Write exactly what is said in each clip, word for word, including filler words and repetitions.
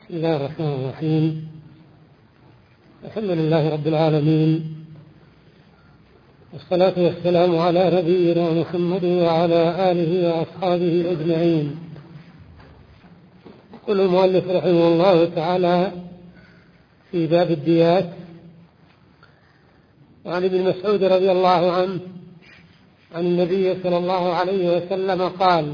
بسم الله الرحمن الرحيم. الحمد لله رب العالمين، والصلاة والسلام على نبينا محمد وعلى آله وأصحابه أجمعين. يقول المؤلف رحمه الله تعالى في باب الديات: وعن ابن مسعود رضي الله عنه عن النبي صلى الله عليه وسلم قال: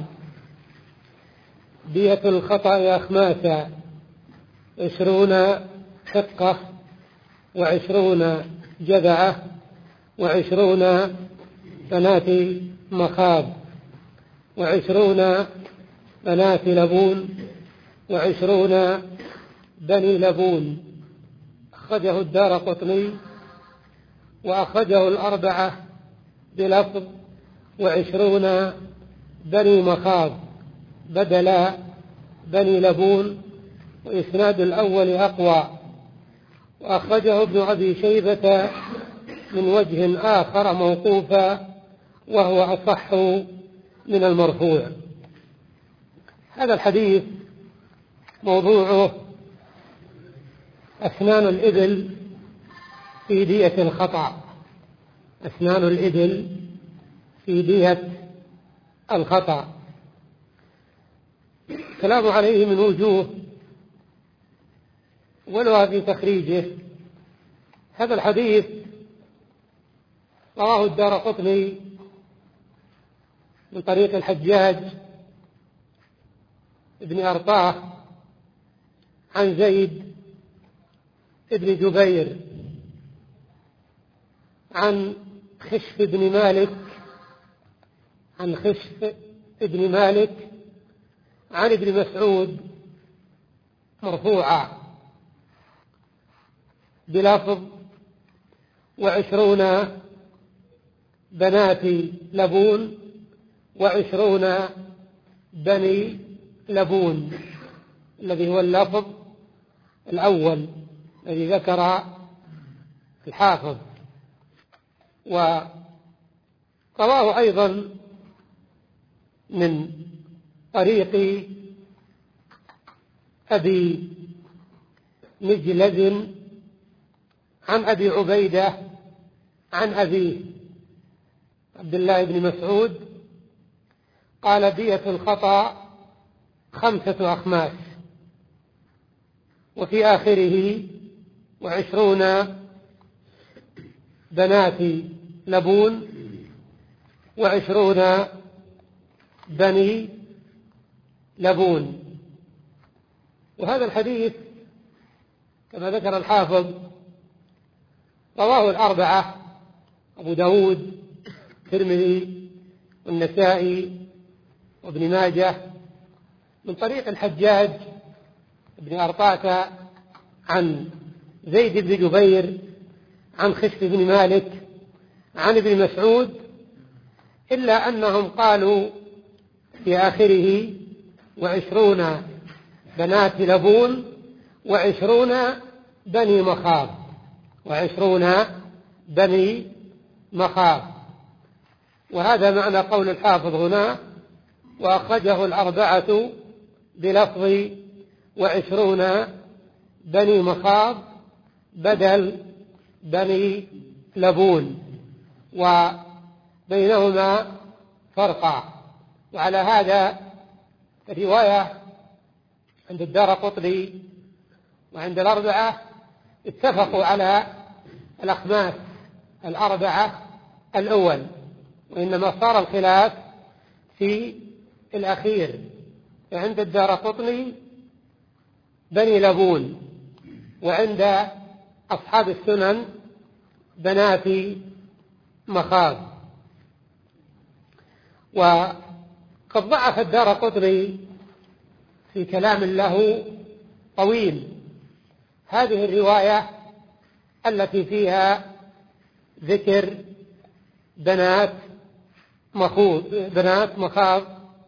دية الخطأ أخماسا، عشرون حقة، وعشرون جذعة، وعشرون بنات مخاض، وعشرون بنات لبون، وعشرون بني لبون. أخرجه الدارقطني وأخرجه الأربعة بلفظ: وعشرون بني مخاض بدل بني لبون، وإسناد الأول أقوى. وأخرجه ابن أبي شيبة من وجه آخر موقوفا، وهو أصح من المرفوع. هذا الحديث موضوعه أسنان الإبل في دية الخطأ. أسنان الإبل في دية الخطأ. الكلام عليه من وجوه، ولها في تخريجه. هذا الحديث رواه الدارقطني من طريق الحجاج ابن أرطاه عن زيد ابن جبير عن خشف بن مالك عن خشف ابن مالك عن ابن مسعود مرفوعا بلفظ: وعشرون بنات لبون، وعشرون بني لبون، الذي هو اللفظ الأول الذي ذكر الحافظ. ورواه أيضا من طريق أبي مجلد عن أبي عبيدة عن أبيه عبد الله بن مسعود قال: دية الخطأ خمسة أخماس. وفي آخره: وعشرون بنات لبون، وعشرون بني لبون. وهذا الحديث كما ذكر الحافظ رواه الأربعة: أبو داود، الترمذي، والنسائي، وابن ماجه، من طريق الحجاج ابن أرطاة عن زيد بن جبير عن خشف بن مالك عن ابن مسعود، إلا أنهم قالوا في آخره: وعشرون بنات لبون، وعشرون بني مخاض، وعشرون بني مخاض. وهذا معنى قول الحافظ هنا: وأخرجه الأربعة بلفظ: وعشرون بني مخاض بدل بني لبون، وبينهما فرقا. وعلى هذا الرواية عند الدارقطني وعند الأربعة اتفقوا على الأخماس الأربعة الأول، وإنما صار الخلاف في الأخير. عند الدارقطني بني لبون، وعند أصحاب السنن بنات مخاض. وقد ضعف الدارقطني في كلام له طويل هذه الرواية التي فيها ذكر بنات مخوض بنات مخاض.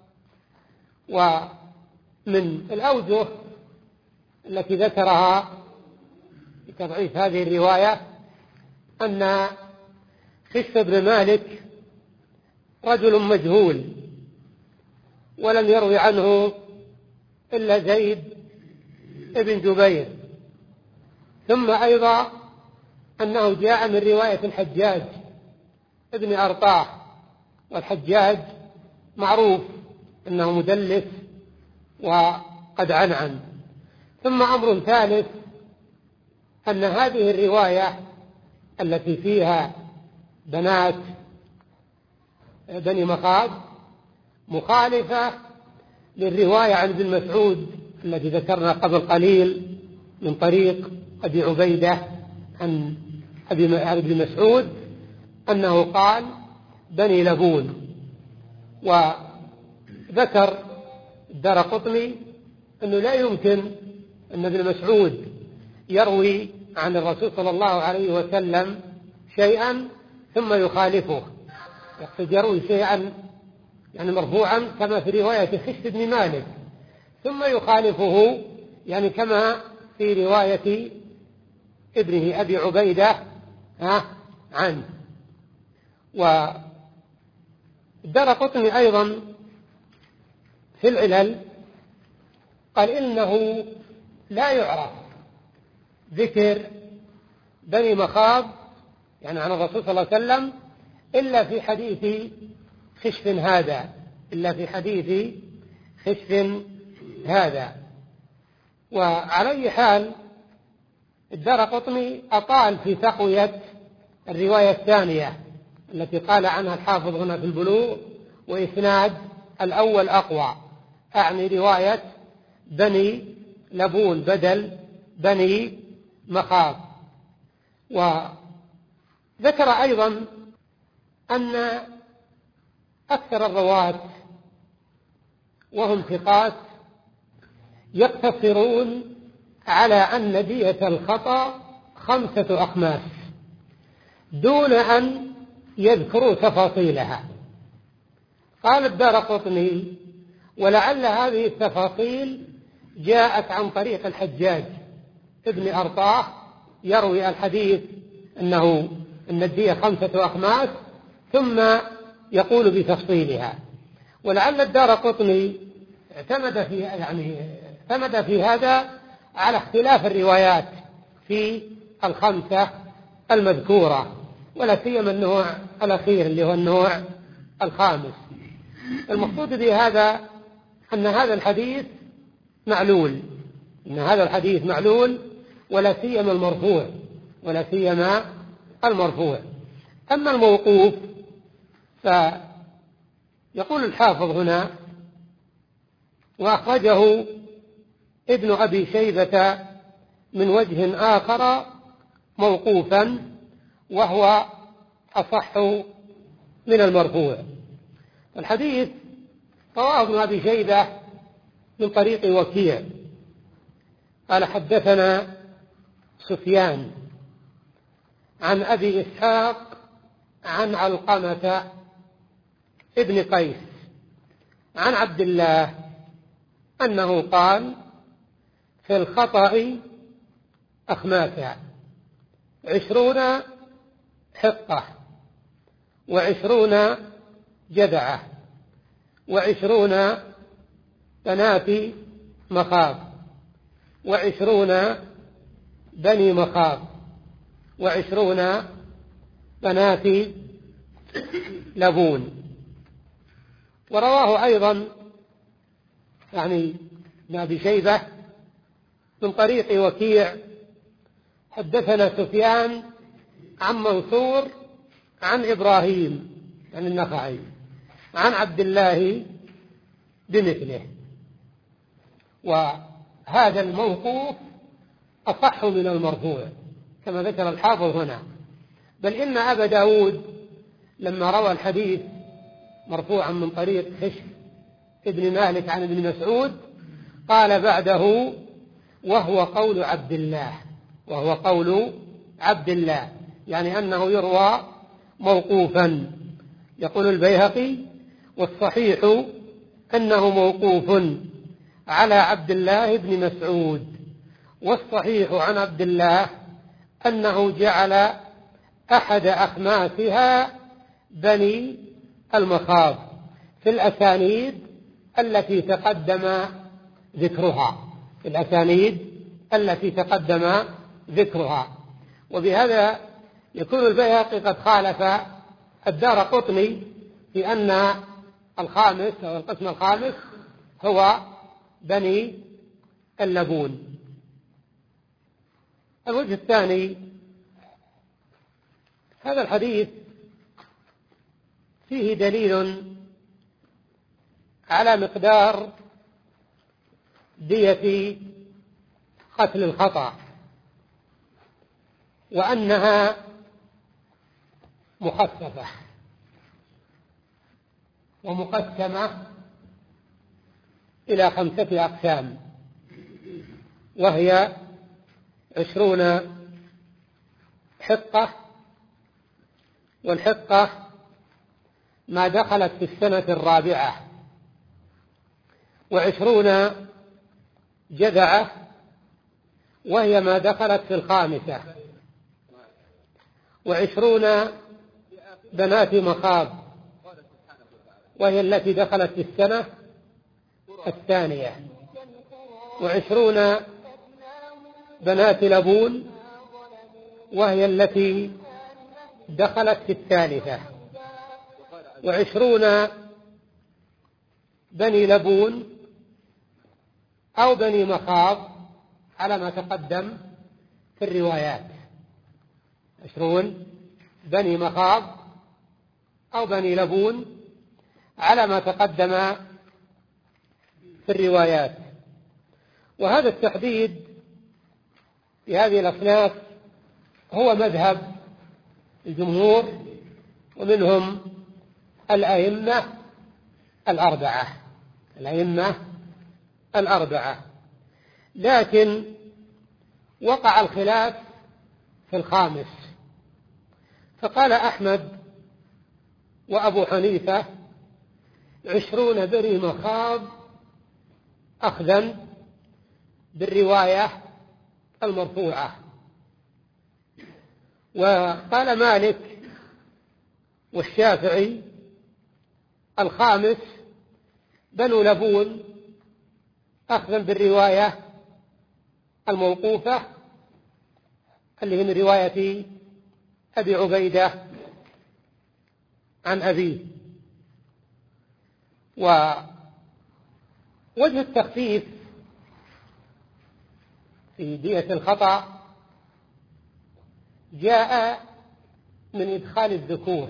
ومن الأوجه التي ذكرها في تضعيف هذه الرواية أن خشف بن مالك رجل مجهول، ولم يروي عنه إلا زيد ابن جبير. ثم أيضا أنه جاء من رواية الحجاج ابن أرطاه، والحجاج معروف أنه مدلس وقد عنعن. ثم أمر ثالث أن هذه الرواية التي فيها بنات بني مخاض مخالفة للرواية عن ابن مسعود التي ذكرنا قبل قليل من طريق أبي عبيدة عن أبي مسعود أنه قال بني لبون. وذكر الدارقطني أنه لا يمكن أن ابن مسعود يروي عن الرسول صلى الله عليه وسلم شيئا ثم يخالفه، يقصد يروي شيئا يعني مرفوعا كما في رواية خش بن مالك ثم يخالفه، يعني كما في رواية ابنه أبي عبيدة عنه. والدارقطني أيضا في العلل قال إنه لا يعرف ذكر بني مخاض يعني عن الرسول صلى الله عليه وسلم إلا في حديث خشف هذا إلا في حديث خشف هذا. وعلى أي حال الدارقطني أطال في تقوية الرواية الثانية التي قال عنها الحافظ هنا في البلوغ وإسناد الأول أقوى، أعني رواية بني لبون بدل بني مخاض. وذكر أيضا أن أكثر الرواة وهم ثقات يقتصرون على أن دية الخطأ خمسة أخماس دون أن يذكروا تفاصيلها. قال الدارقطني ولعل هذه التفاصيل جاءت عن طريق الحجاج ابن أرطاه يروي الحديث أنه أن الدية خمسة أخماس ثم يقول بتفصيلها. ولعل الدارقطني اعتمد في يعني اعتمد في هذا على اختلاف الروايات في الخمسة المذكورة، ولا سيما النوع الأخير اللي هو النوع الخامس. المقصود بهذا أن هذا الحديث معلول أن هذا الحديث معلول ولا سيما المرفوع ولا سيما المرفوع. أما الموقوف فيقول الحافظ هنا وأخرجه ابن أبي شيبة من وجه آخر موقوفا وهو أصح من المرفوع. الحديث رواه ابن أبي شيبة من طريق وكيع قال حدثنا سفيان عن أبي إسحاق عن علقمة ابن قيس عن عبد الله أنه قال في الخطأ أخماسا عشرون حقة وعشرون جدعة وعشرون بنات مخاض وعشرون بني مخاض وعشرون بنات لبون. ورواه أيضا يعني ابن أبي شيبة من طريق وكيع حدثنا سفيان عن منصور عن إبراهيم عن النخعي عن عبد الله بمثله. وهذا الموقوف أصح من المرفوع كما ذكر الحافظ هنا، بل إن أبا داود لما روى الحديث مرفوعا من طريق خشف ابن مالك عن ابن مسعود قال بعده وهو قول عبد الله وهو قول عبد الله يعني أنه يروى موقوفا. يقول البيهقي والصحيح أنه موقوف على عبد الله بن مسعود، والصحيح عن عبد الله أنه جعل أحد أخماسها بني المخاض في الأسانيد التي تقدم ذكرها في الأسانيد التي تقدم ذكرها. وبهذا يكون البيهقي قد خالف الدارقطني في أن الخامس أو القسم الخامس هو بني اللبون. الوجه الثاني، هذا الحديث فيه دليل على مقدار دية قتل الخطأ، وأنها مخففة ومقسمة إلى خمسة أقسام، وهي عشرون حقة، والحقة ما دخلت في السنة الرابعة، وعشرون جذعة وهي ما دخلت في الخامسة، وعشرون بنات مخاض وهي التي دخلت في السنة الثانية، وعشرون بنات لبون وهي التي دخلت في الثالثة، وعشرون بني لبون أو بني مخاض على ما تقدم في الروايات، عشرون بني مخاض أو بني لبون على ما تقدم في الروايات. وهذا التحديد في هذه الأصناف هو مذهب الجمهور، ومنهم الأئمة الأربعة الأئمة الأربعة لكن وقع الخلاف في الخامس، فقال أحمد وأبو حنيفة عشرون بني مخاض أخذا بالرواية المرفوعة، وقال مالك والشافعي الخامس بنو لبون أخذا بالرواية الموقوفة اللي هي من رواية أبي عبيدة عن أبيه. ووجه التخفيف في دية الخطأ جاء من إدخال الذكور،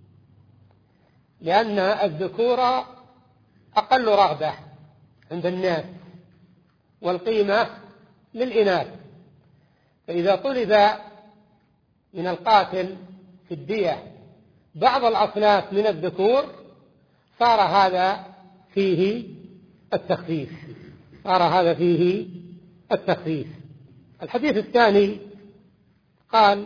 لأن الذكور أقل رغبة عند الناس والقيمة للإناث، فإذا طلب من القاتل في الدية بعض الأصناف من الذكور صار هذا فيه التخفيف صار هذا فيه التخفيف. الحديث الثاني قال: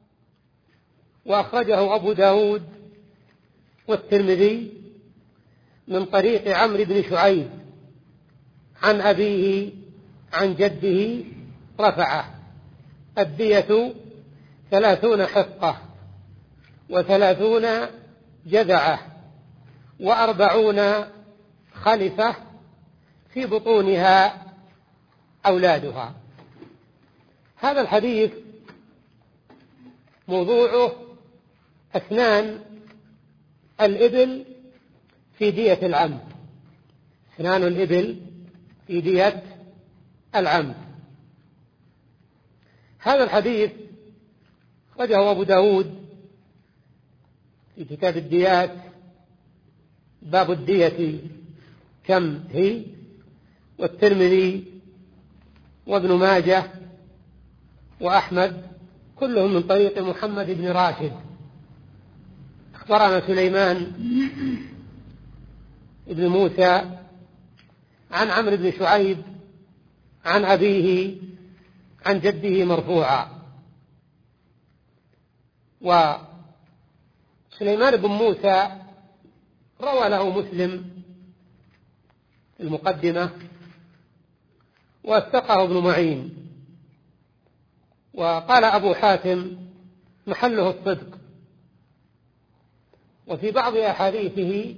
وأخرجه أبو داود والترمذي من طريق عمرو بن شعيب عن أبيه عن جده رفعه: الدية ثلاثون حقة وثلاثون جذعة وأربعون خلفة في بطونها أولادها. هذا الحديث موضوعه أسنان الإبل في دية العمد أسنان الإبل في دية العمد. هذا الحديث أخرجه أبو داود في كتاب الديات باب الدية كم هي، والترمذي وابن ماجه وأحمد كلهم من طريق محمد بن راشد. أخبرنا سليمان بن موسى عن عمرو بن شعيب عن أبيه عن جده مرفوعا. وسليمان بن موسى روى له مسلم المقدمة واثقه ابن معين، وقال أبو حاتم محله الصدق، وفي بعض أحاديثه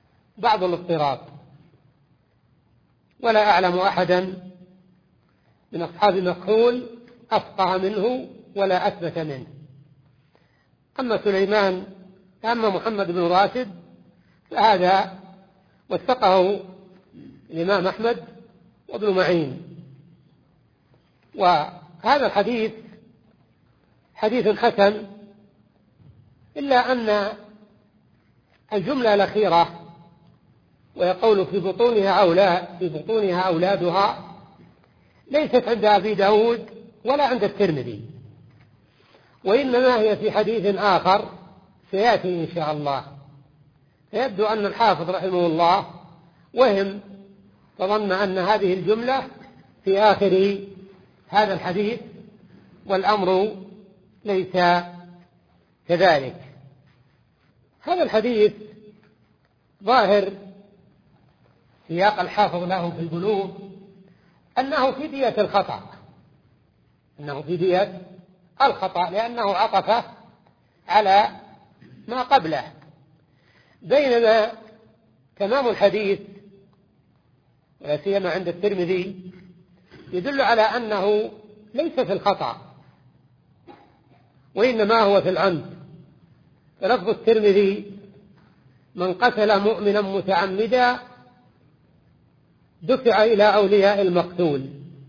بعض الاضطراب، ولا أعلم أحدا من أصحاب مكحول أفقه منه ولا أثبت منه. أما سليمان أما محمد بن راشد فهذا وثقه الإمام أحمد وابن معين. وهذا الحديث حديث حسن، إلا أن الجملة الأخيرة ويقول في بطونها أولاد في بطونها أولادها ليست عند أبي داود ولا عند الترمذي، وإنما هي في حديث آخر سيأتي إن شاء الله. فيبدو أن الحافظ رحمه الله وهم فظن أن هذه الجملة في آخر هذا الحديث، والأمر ليس كذلك. هذا الحديث ظاهر سياق الحافظ له في البلوغ أنه في دية الخطأ أنه في دية الخطأ لأنه عطف على ما قبله، بينما تمام الحديث ولا سيما عند الترمذي يدل على أنه ليس في الخطأ وإنما هو في العمد. فلفظ الترمذي: من قتل مؤمنا متعمدا دفع إلى أولياء المقتول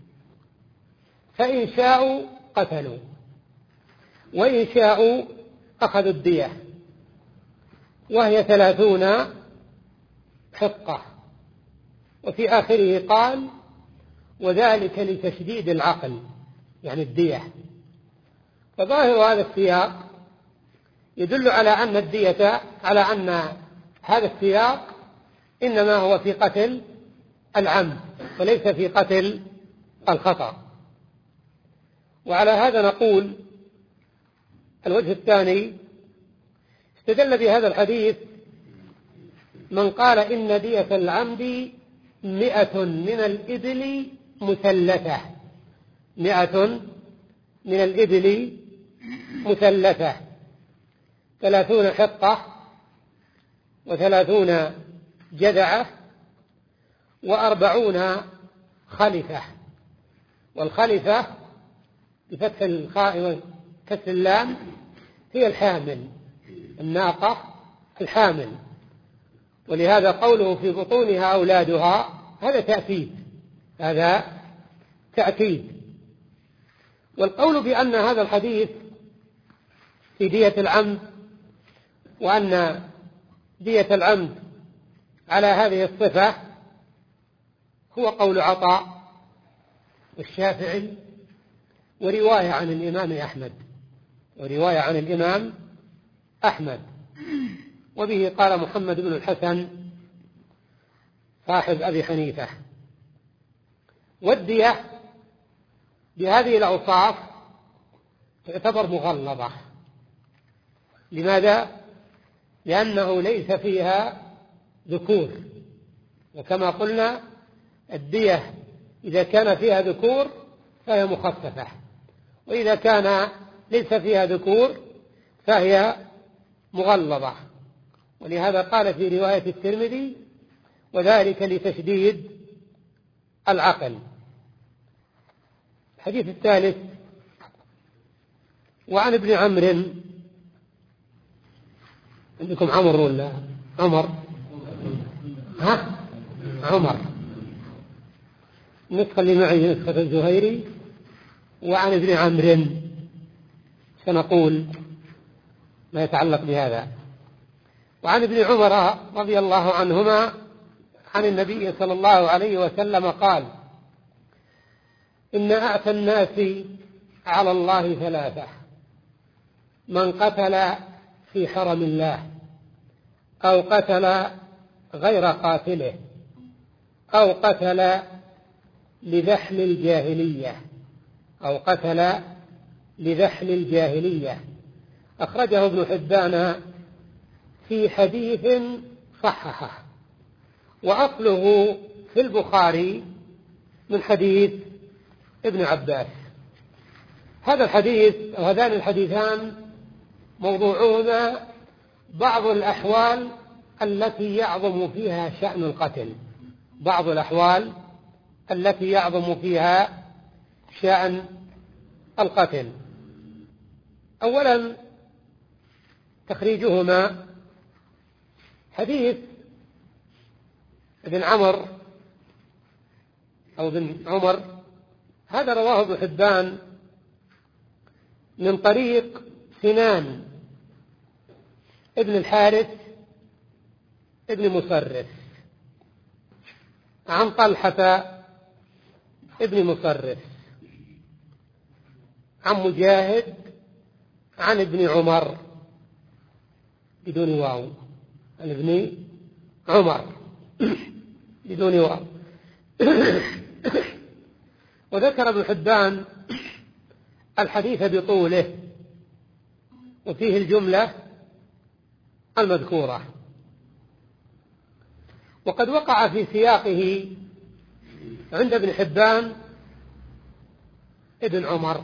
فإن شاءوا قتلوا وإن شاءوا أخذوا الدية، وهي ثلاثون حقة. وفي آخره قال: وذلك لتشديد العقل، يعني الدية. فظاهر هذا السياق يدل على أن الدية على أن هذا السياق إنما هو في قتل العمد وليس في قتل الخطأ. وعلى هذا نقول الوجه الثاني: استدل بهذا الحديث من قال إن دية العمد مئة من الإبل مثلثة مئة من الإبل مثلثة ثلاثون حقة وثلاثون جذعة وأربعون خلفة. والخلفة بفتح الخاء وكسر اللام هي الحامل، الناقة الحامل، ولهذا قوله في بطونها أولادها هذا تأكيد هذا تأكيد. والقول بأن هذا الحديث في دية العمد وأن دية العمد على هذه الصفة هو قول عطاء والشافعي ورواية عن الإمام أحمد ورواية عن الإمام أحمد وبه قال محمد بن الحسن صاحب أبي حنيفة. والدية بهذه الأوصاف تعتبر مغلظة. لماذا؟ لأنه ليس فيها ذكور، وكما قلنا الدية إذا كان فيها ذكور فهي مخففة، وإذا كان ليس فيها ذكور فهي مغلظة. ولهذا قال في رواية الترمذي: وذلك لتشديد العقل. الحديث الثالث: وعن ابن عمرو. عندكم عمر ولا عمر؟ ها؟ عمر. النسخة اللي معي نسخة الزهيري. وعن ابن عمرو سنقول ما يتعلق بهذا. وعن ابن عمر رضي الله عنهما عن النبي صلى الله عليه وسلم قال: إن أعتى الناس على الله ثلاثة: من قتل في حرم الله، أو قتل غير قاتله، أو قتل لذحل الجاهلية أو قتل لذحل الجاهلية. أخرجه ابن حبان في حديث صححه، وأصله في البخاري من حديث ابن عباس. هذا الحديث أو هذان الحديثان موضوعهما بعض الأحوال التي يعظم فيها شأن القتل بعض الأحوال التي يعظم فيها شأن القتل. أولا تخريجهما حديث ابن عمر أو ابن عمر، هذا رواه ابن حبان من طريق سنان ابن الحارث ابن مصرف عن طلحة ابن مصرف عن مجاهد عن ابن عمر بدون واو، عن ابن عمر بدون واو. وذكر ابن حبان الحديث بطوله وفيه الجملة المذكورة، وقد وقع في سياقه عند ابن حبان ابن عمر،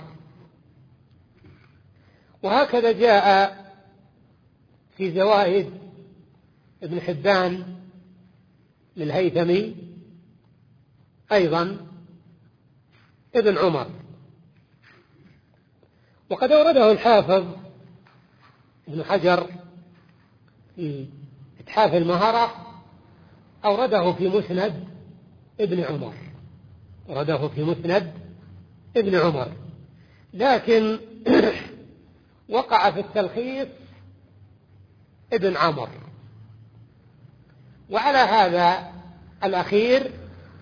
وهكذا جاء في زوائد ابن حبان للهيثمي أيضا ابن عمر. وقد أورده الحافظ ابن حجر في إتحاف المهرة، أورده في مسند ابن عمر، أورده في مسند ابن عمر، لكن وقع في التلخيص ابن عمر. وعلى هذا الأخير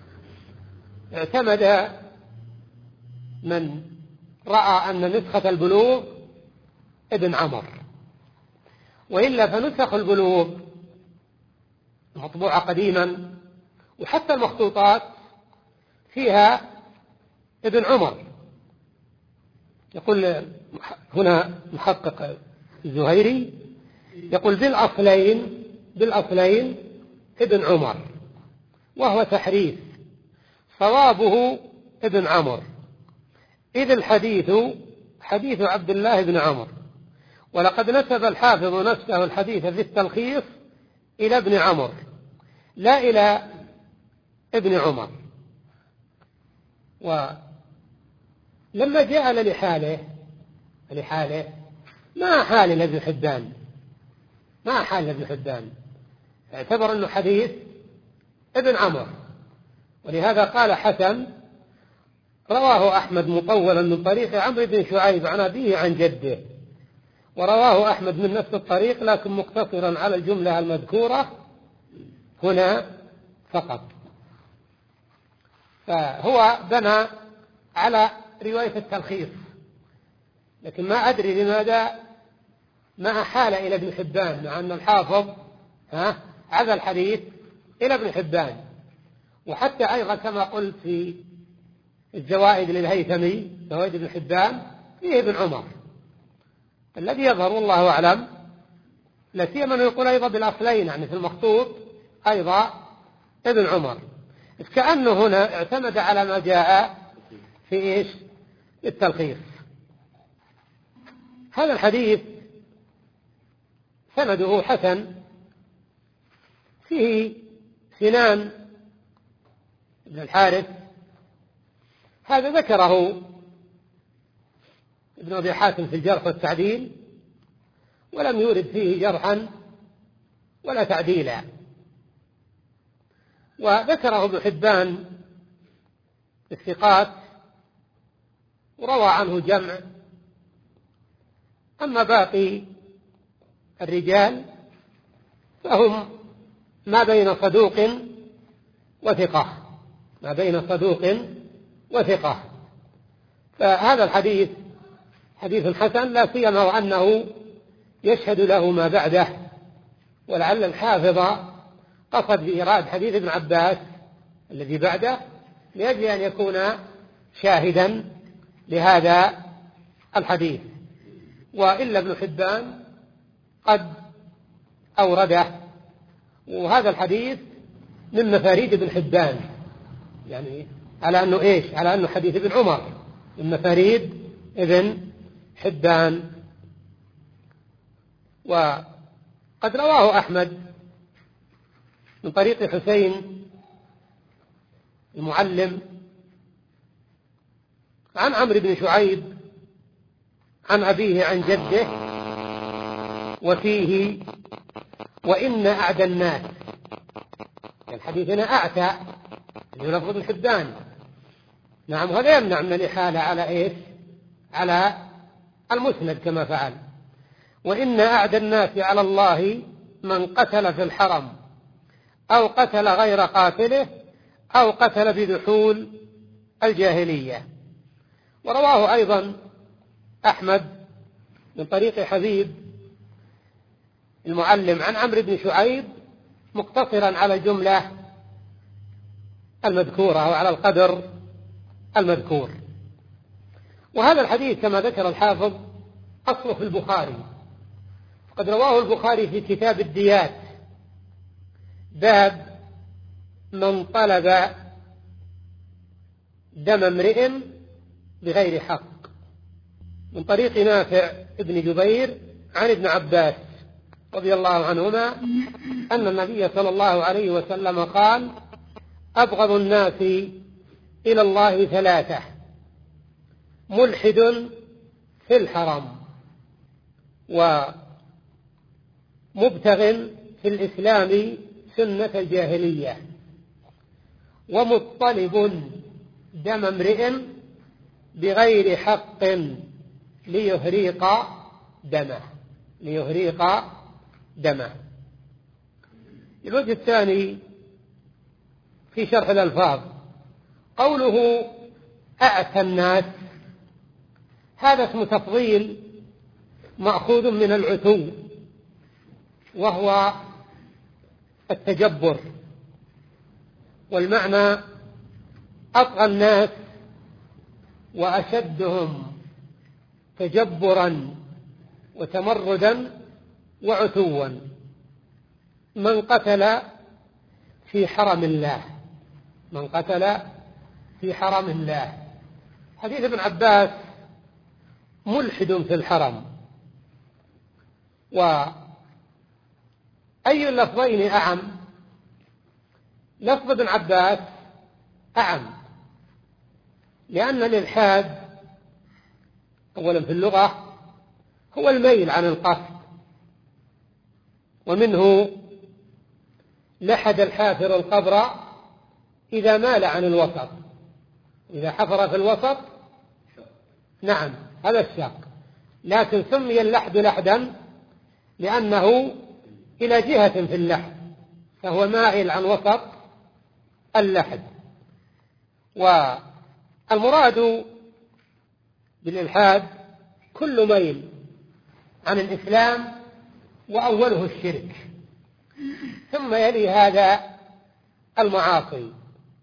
اعتمد من رأى أن نسخة البلوغ ابن عمر، وإلا فنسخ البلوغ مطبوعة قديما وحتى المخطوطات فيها ابن عمر. يقول هنا محقق الزهيري يقول بالأصلين بالأصلين ابن عمر، وهو تحريف، صوابه ابن عمر، إذ الحديث حديث عبد الله بن عمر. ولقد نسب الحافظ نفسه الحديث في التلخيص إلى ابن عمر لا إلى ابن عمر. ولما جاء لحاله لحاله ما حال لابن حبان ما حال لابن حبان اعتبر أنه حديث ابن عمر، ولهذا قال حسن رواه أحمد مطولا من طريق عمرو بن شعيب عن أبيه عن جده، ورواه أحمد من نفس الطريق لكن مقتصرا على الجملة المذكورة هنا فقط. فهو بنى على رواية التلخيص، لكن ما أدري لماذا ما أحال إلى ابن حبان، مع أن الحافظ ها عزى الحديث إلى ابن حبان. وحتى أيضا كما قلت في الزوائد للهيثمي زوائد ابن حبان فيه ابن عمر، الذي يظهر والله أعلم لا سيما يقول أيضا بالأصلين، يعني في المخطوط أيضا ابن عمر، كأنه هنا اعتمد على ما جاء في إيش التلخيص. هذا الحديث سنده حسن، فيه سنان بن الحارث، هذا ذكره ابن أبي حاتم في الجرح والتعديل، ولم يورد فيه جرحا ولا تعديلا، وذكره ابن حبان الثقات وروى عنه جمع. أما باقي الرجال فهم ما بين صدوق وثقة ما بين صدوق وثقة فهذا الحديث حديث حسن، لا سيما وأنه يشهد له ما بعده. ولعل الحافظ قصد بإيراد حديث ابن عباس الذي بعده لأجل أن يكون شاهدا لهذا الحديث، وإلا ابن حبان قد أورده. وهذا الحديث من مفاريد ابن حبان، يعني على أنه إيش على أنه حديث ابن عمر من مفاريد ابن حبان. وقد رواه أحمد من طريق حسين المعلم عن عمرو بن شعيب عن أبيه عن جده، وفيه وإن أعدى الناس، الحديث هنا أعتى يلفظ الحدان، نعم، هذا يمنع من الإحالة على إيش؟ على المسند كما فعل. وإن أعدى الناس على الله من قتل في الحرم أو قتل غير قاتله أو قتل بدخول الجاهلية. ورواه أيضا أحمد من طريق حبيب المعلم عن عمرو بن شعيب مقتصرا على الجملة المذكورة أو على القدر المذكور. وهذا الحديث كما ذكر الحافظ أصله في البخاري، قد رواه البخاري في كتاب الديات باب من طلب دم امرئ بغير حق، من طريق نافع ابن جبير عن ابن عباس رضي الله عنهما أن النبي صلى الله عليه وسلم قال: أبغض الناس إلى الله ثلاثة: ملحد في الحرم، ومبتغ في الإسلام سنة الجاهلية، ومطلب دم امرئ بغير حق ليهريق دمه ليهريق دمه. الوجه الثاني في شرح الألفاظ قوله أعتى الناس، هذا اسم تفضيل مأخوذ من العتو، وهو التجبر، والمعنى أطغى الناس وأشدهم تجبرا وتمردا وعتوا. من قتل في حرم الله من قتل في حرم الله حديث ابن عباس: ملحد في الحرم. وأي اللفظين أعم؟ لفظ ابن عباس أعم، لأن الإلحاد أولا في اللغة هو الميل عن القصد، ومنه لحد الحافر القبر إذا مال عن الوسط، إذا حفر في الوسط، نعم، هذا الشق، لكن سمي اللحد لحدا لأنه إلى جهة في اللحد، فهو مائل عن وسط اللحد. والمراد بالإلحاد كل ميل عن الإسلام، وأوله الشرك، ثم يلي هذا المعاصي.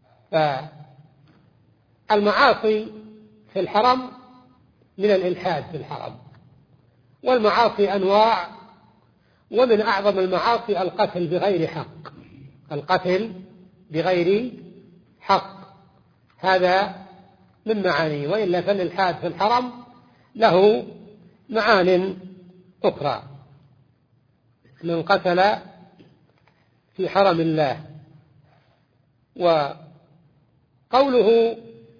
فالمعاصي في الحرم من الإلحاد في الحرم، والمعاصي أنواع، ومن أعظم المعاصي القتل بغير حق القتل بغير حق هذا من معانيه، وإلا فالإلحاد في الحرم له معان أخرى. من قتل في حرم الله. وقوله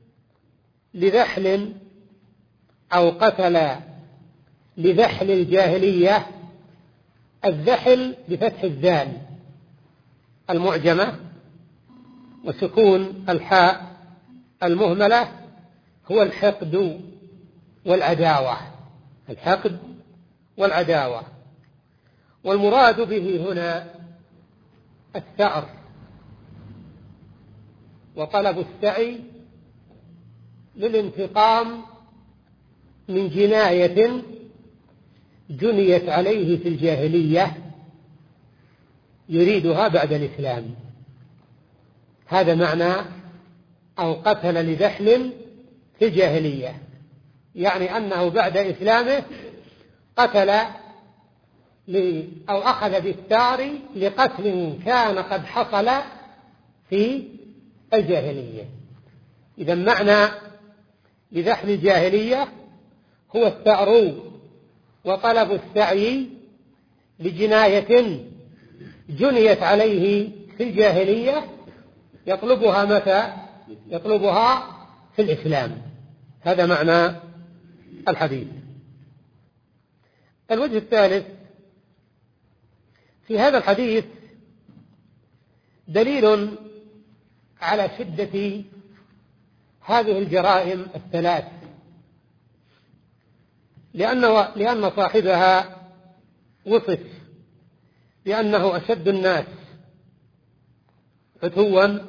لذحل أو قتل لذحل الجاهلية، الذحل بفتح الذال المعجمة وسكون الحاء المهملة هو الحقد والعداوة الحقد والعداوة. والمراد به هنا الثأر وطلب السعي للانتقام من جناية جنيت عليه في الجاهلية يريدها بعد الإسلام. هذا معنى أو قتل لذحل في الجاهلية، يعني أنه بعد إسلامه قتل أو أخذ بالثار لقتل كان قد حصل في الجاهلية. إذا معنى لذحل الجاهلية هو الثأر وطلب السعي لجناية جنيت عليه في الجاهلية، يطلبها متى؟ يطلبها في الإسلام. هذا معنى الحديث. الوجه الثالث في هذا الحديث دليل على شدة هذه الجرائم الثلاث، لأن لأن صاحبها وصف بأنه أشد الناس عتوا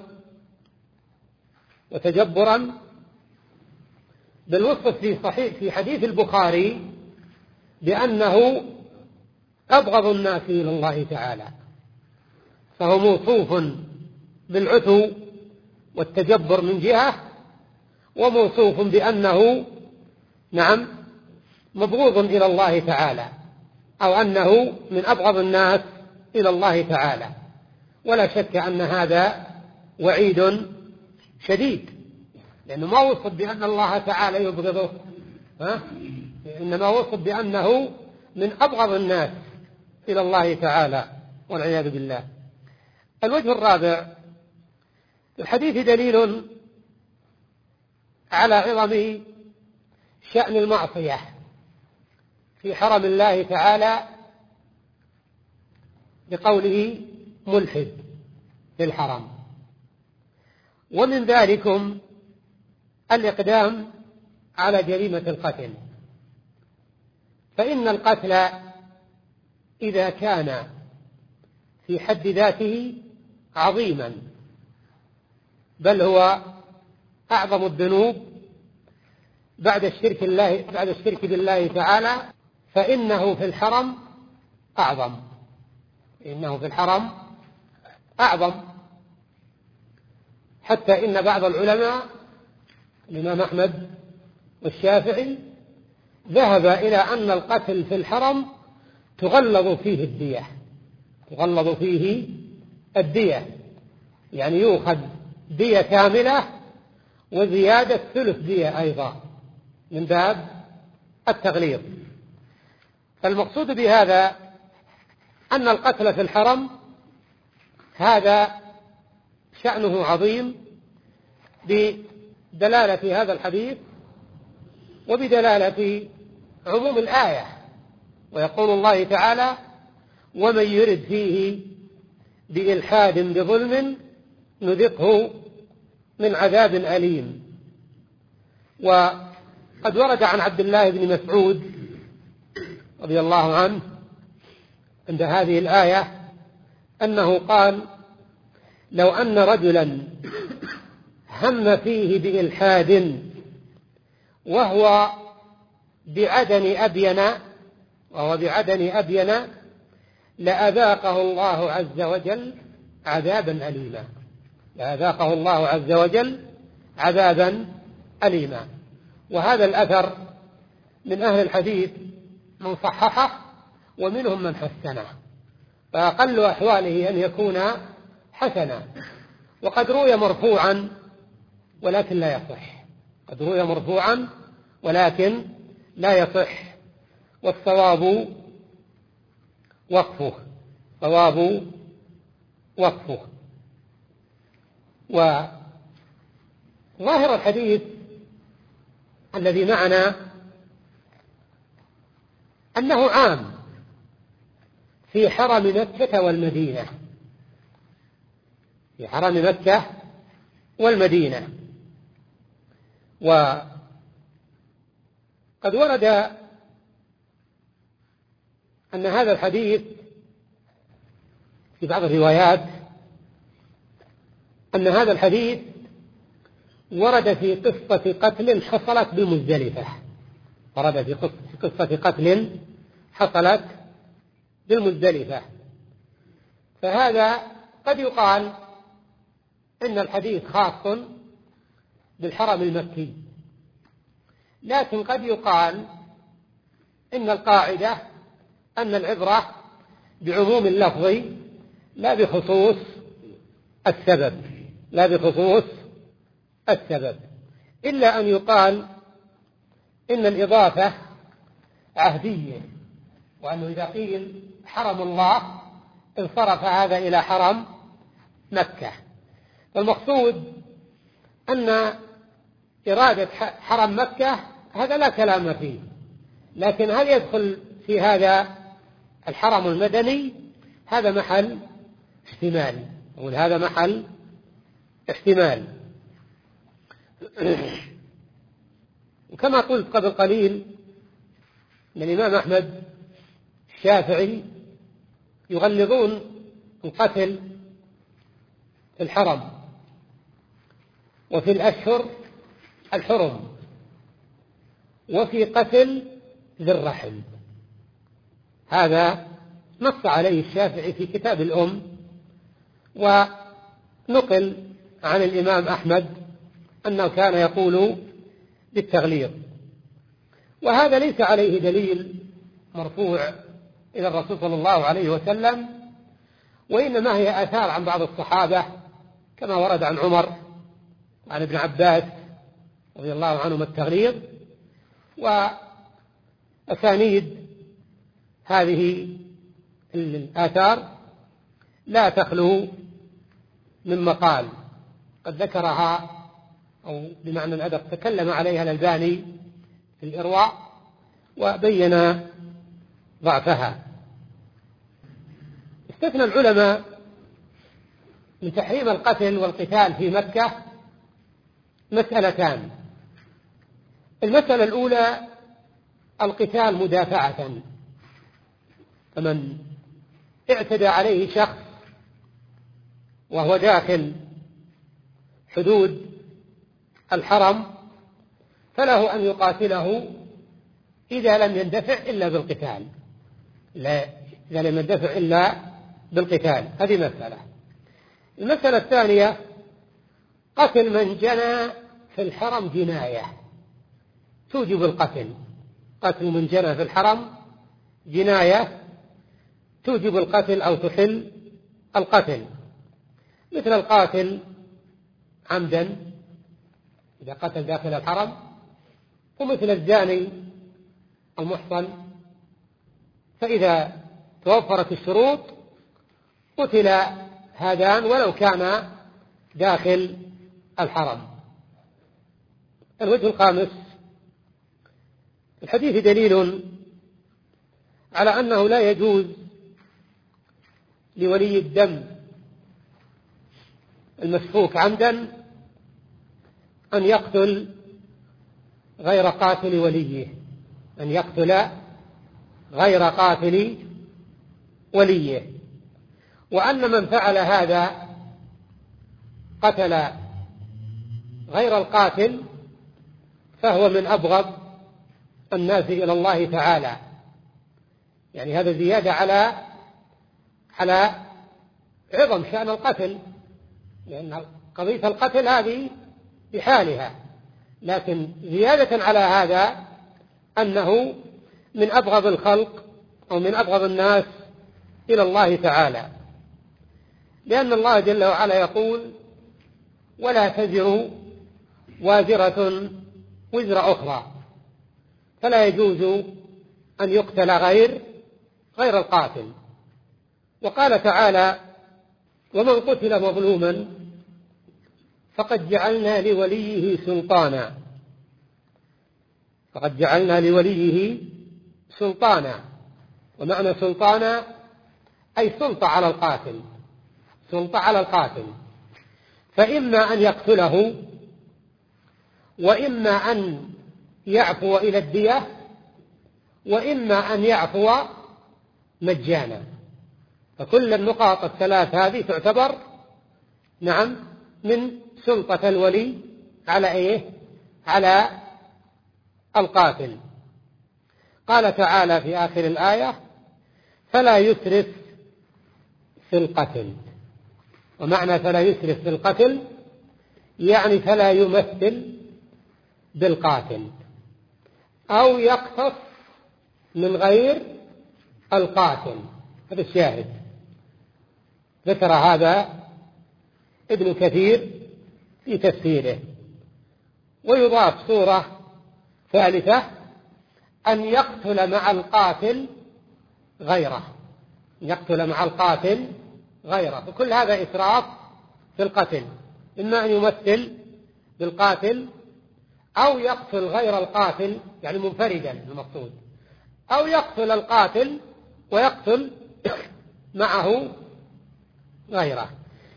وتجبرا، بل وصف في صحيح في حديث البخاري بأنه أبغض الناس إلى الله تعالى، فهو موصوف بالعتو والتجبر من جهة، وموصوف بأنه نعم مبغوض إلى الله تعالى، أو أنه من أبغض الناس إلى الله تعالى. ولا شك أن هذا وعيد شديد، لأنه ما وصف بأن الله تعالى يبغضه، ها؟ إنما وصف بأنه من أبغض الناس إلى الله تعالى والعياذ بالله. الوجه الرابع الحديث دليل على عظم شأن المعصية في حرم الله تعالى بقوله ملحد في الحرم، ومن ذلكم الإقدام على جريمة القتل، فإن القتل إذا كان في حد ذاته عظيما، بل هو أعظم الذنوب بعد الشرك الله بعد الشرك بالله تعالى، فإنه في الحرم أعظم إنه في الحرم أعظم حتى إن بعض العلماء الإمام أحمد والشافعي ذهب إلى أن القتل في الحرم تغلظ فيه الدية تغلظ فيه الدية يعني يؤخذ دية كاملة وزيادة ثلث دية أيضا من باب التغليظ. فالمقصود بهذا أن القتل في الحرم هذا شأنه عظيم بدلالة هذا الحديث وبدلالة عموم الآية، ويقول الله تعالى: ومن يرد فيه بإلحاد بظلم نذقه من عذاب أليم. وقد ورد عن عبد الله بن مسعود رضي الله عنه عند هذه الآية أنه قال: لو أن رجلا هم فيه بإلحاد وهو بعدن أبين وهو بعدن أبين لأذاقه الله عز وجل عذابا أليما لأذاقه الله عز وجل عذابا أليما. وهذا الأثر من أهل الحديث من صححه ومنهم من حسنه، فأقل أحواله أن يكون حسنا. وقد روي مرفوعا ولكن لا يصح قد روي مرفوعا ولكن لا يصح والصواب وقفه صواب وقفه. وظاهر الحديث الذي معنا أنه عام في حرم مكة والمدينة في حرم مكة والمدينة. وقد ورد أن هذا الحديث في بعض الروايات أن هذا الحديث ورد في قصة قتل حصلت بمزدلفة ورد في قصة قتل حصلت بالمزدلفة. فهذا قد يقال إن الحديث خاص بالحرم المكي، لكن قد يقال إن القاعدة أن العبرة بعموم اللفظ لا بخصوص السبب لا بخصوص السبب إلا أن يقال إن الإضافة عهدية، وأنه إذا قيل حرم الله انصرف هذا إلى حرم مكة. فالمقصود أن إرادة حرم مكة هذا لا كلام فيه، لكن هل يدخل في هذا الحرم المدني؟ هذا محل احتمال، أقول هذا محل احتمال. وكما قلت قبل قليل أن الإمام أحمد الشافعي يغلظون القتل في الحرم وفي الأشهر الحرم وفي قتل ذي الرحم. هذا نص عليه الشافعي في كتاب الأم، ونقل عن الإمام أحمد أنه كان يقول بالتغليظ، وهذا ليس عليه دليل مرفوع إلى الرسول صلى الله عليه وسلم، وإنما هي آثار عن بعض الصحابة كما ورد عن عمر وعن ابن عباس رضي الله عنهما التغليظ. وأسانيد هذه الآثار لا تخلو من مقال قد ذكرها، أو بمعنى الأدب تكلم عليها الألباني في الإرواء وبين ضعفها. استثنى العلماء من تحريم القتل والقتال في مكة مسألتان. المسألة الأولى القتال مدافعة، فمن اعتدى عليه شخص وهو داخل حدود الحرم فله أن يقاتله إذا لم يندفع إلا بالقتال، لا إذا لم يندفع إلا بالقتال. هذه مسألة. المسألة الثانية قتل من جنى في الحرم جناية توجب القتل. قتل من جنى في الحرم جناية توجب القتل أو تحل القتل، مثل القاتل عمدا إذا قتل داخل الحرم، ومثل الزاني المحصن، فإذا توفرت الشروط قتل هذان ولو كان داخل الحرم. الوجه الخامس الحديث دليل على أنه لا يجوز لولي الدم المسفوك عمدا أن يقتل غير قاتل وليه، أن يقتل غير قاتل وليه، وأن من فعل هذا قتل غير القاتل فهو من أبغض الناس إلى الله تعالى. يعني هذا زيادة على على عظم شأن القتل، لأن قضية القتل هذه بحالها، لكن زيادة على هذا أنه من أبغض الخلق أو من أبغض الناس إلى الله تعالى، لأن الله جل وعلا يقول: ولا تزر وازرة وزر أخرى، فلا يجوز أن يقتل غير غير القاتل. وقال تعالى: ومن قتل مظلوما فقد جعلنا لوليه سلطانا، فقد جعلنا لوليه سلطانا. ومعنى سلطانا أي سلطة على القاتل، سلطة على القاتل، فإما أن يقتله وإما أن يعفو إلى الدية وإما أن يعفو مجانا. فكل النقاط الثلاث هذه تعتبر نعم من سلطة الولي على إيه؟ على القاتل. قال تعالى في آخر الآية: فلا يسرف في القتل. ومعنى فلا يسرف في القتل يعني فلا يمثل بالقاتل أو يقتص من غير القاتل. هذا الشاهد. ذكر هذا ابن كثير في تفسيره. ويضاف صورة ثالثة: أن يقتل مع القاتل غيره، يقتل مع القاتل غيره. فكل هذا إسراف في القتل، إما أن يمثل بالقاتل أو يقتل غير القاتل يعني منفردا المقصود، أو يقتل القاتل ويقتل معه غيره.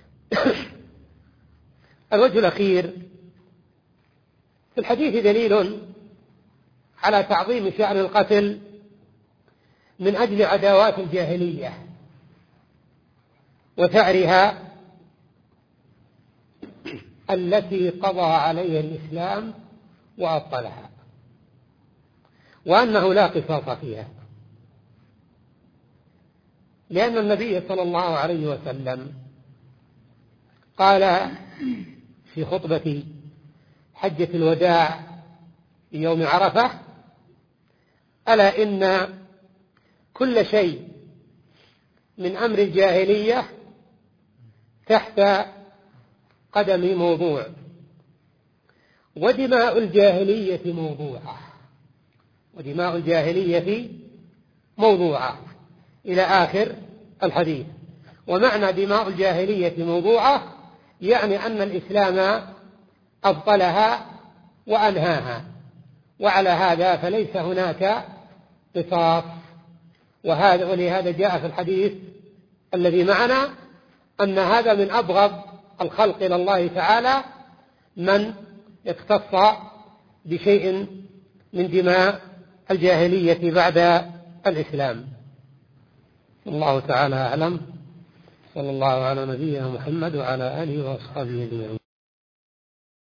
الوجه الأخير في الحديث دليل على تعظيم شأن القتل من أجل عداوات الجاهلية وثأرها التي قضى عليها الإسلام وأبطلها، وأنه لا قصاص فيها، لأن النبي صلى الله عليه وسلم قال في خطبة حجة الوداع يوم عرفة: ألا إن كل شيء من أمر الجاهلية تحت قدم موضوع، ودماء الجاهلية موضوعة، ودماء الجاهلية موضوعة إلى آخر الحديث. ومعنى دماء الجاهلية موضوعة يعني أن الإسلام أبطلها وأنهاها، وعلى هذا فليس هناك قصاص. وهذا ولهذا جاء في الحديث الذي معنا أن هذا من أبغض الخلق إلى الله تعالى من اختص بشيء من دماء الجاهلية بعد الإسلام. الله تعالى أعلم. صلى الله على نبينا محمد وعلى آله وأصحابه أجمعين.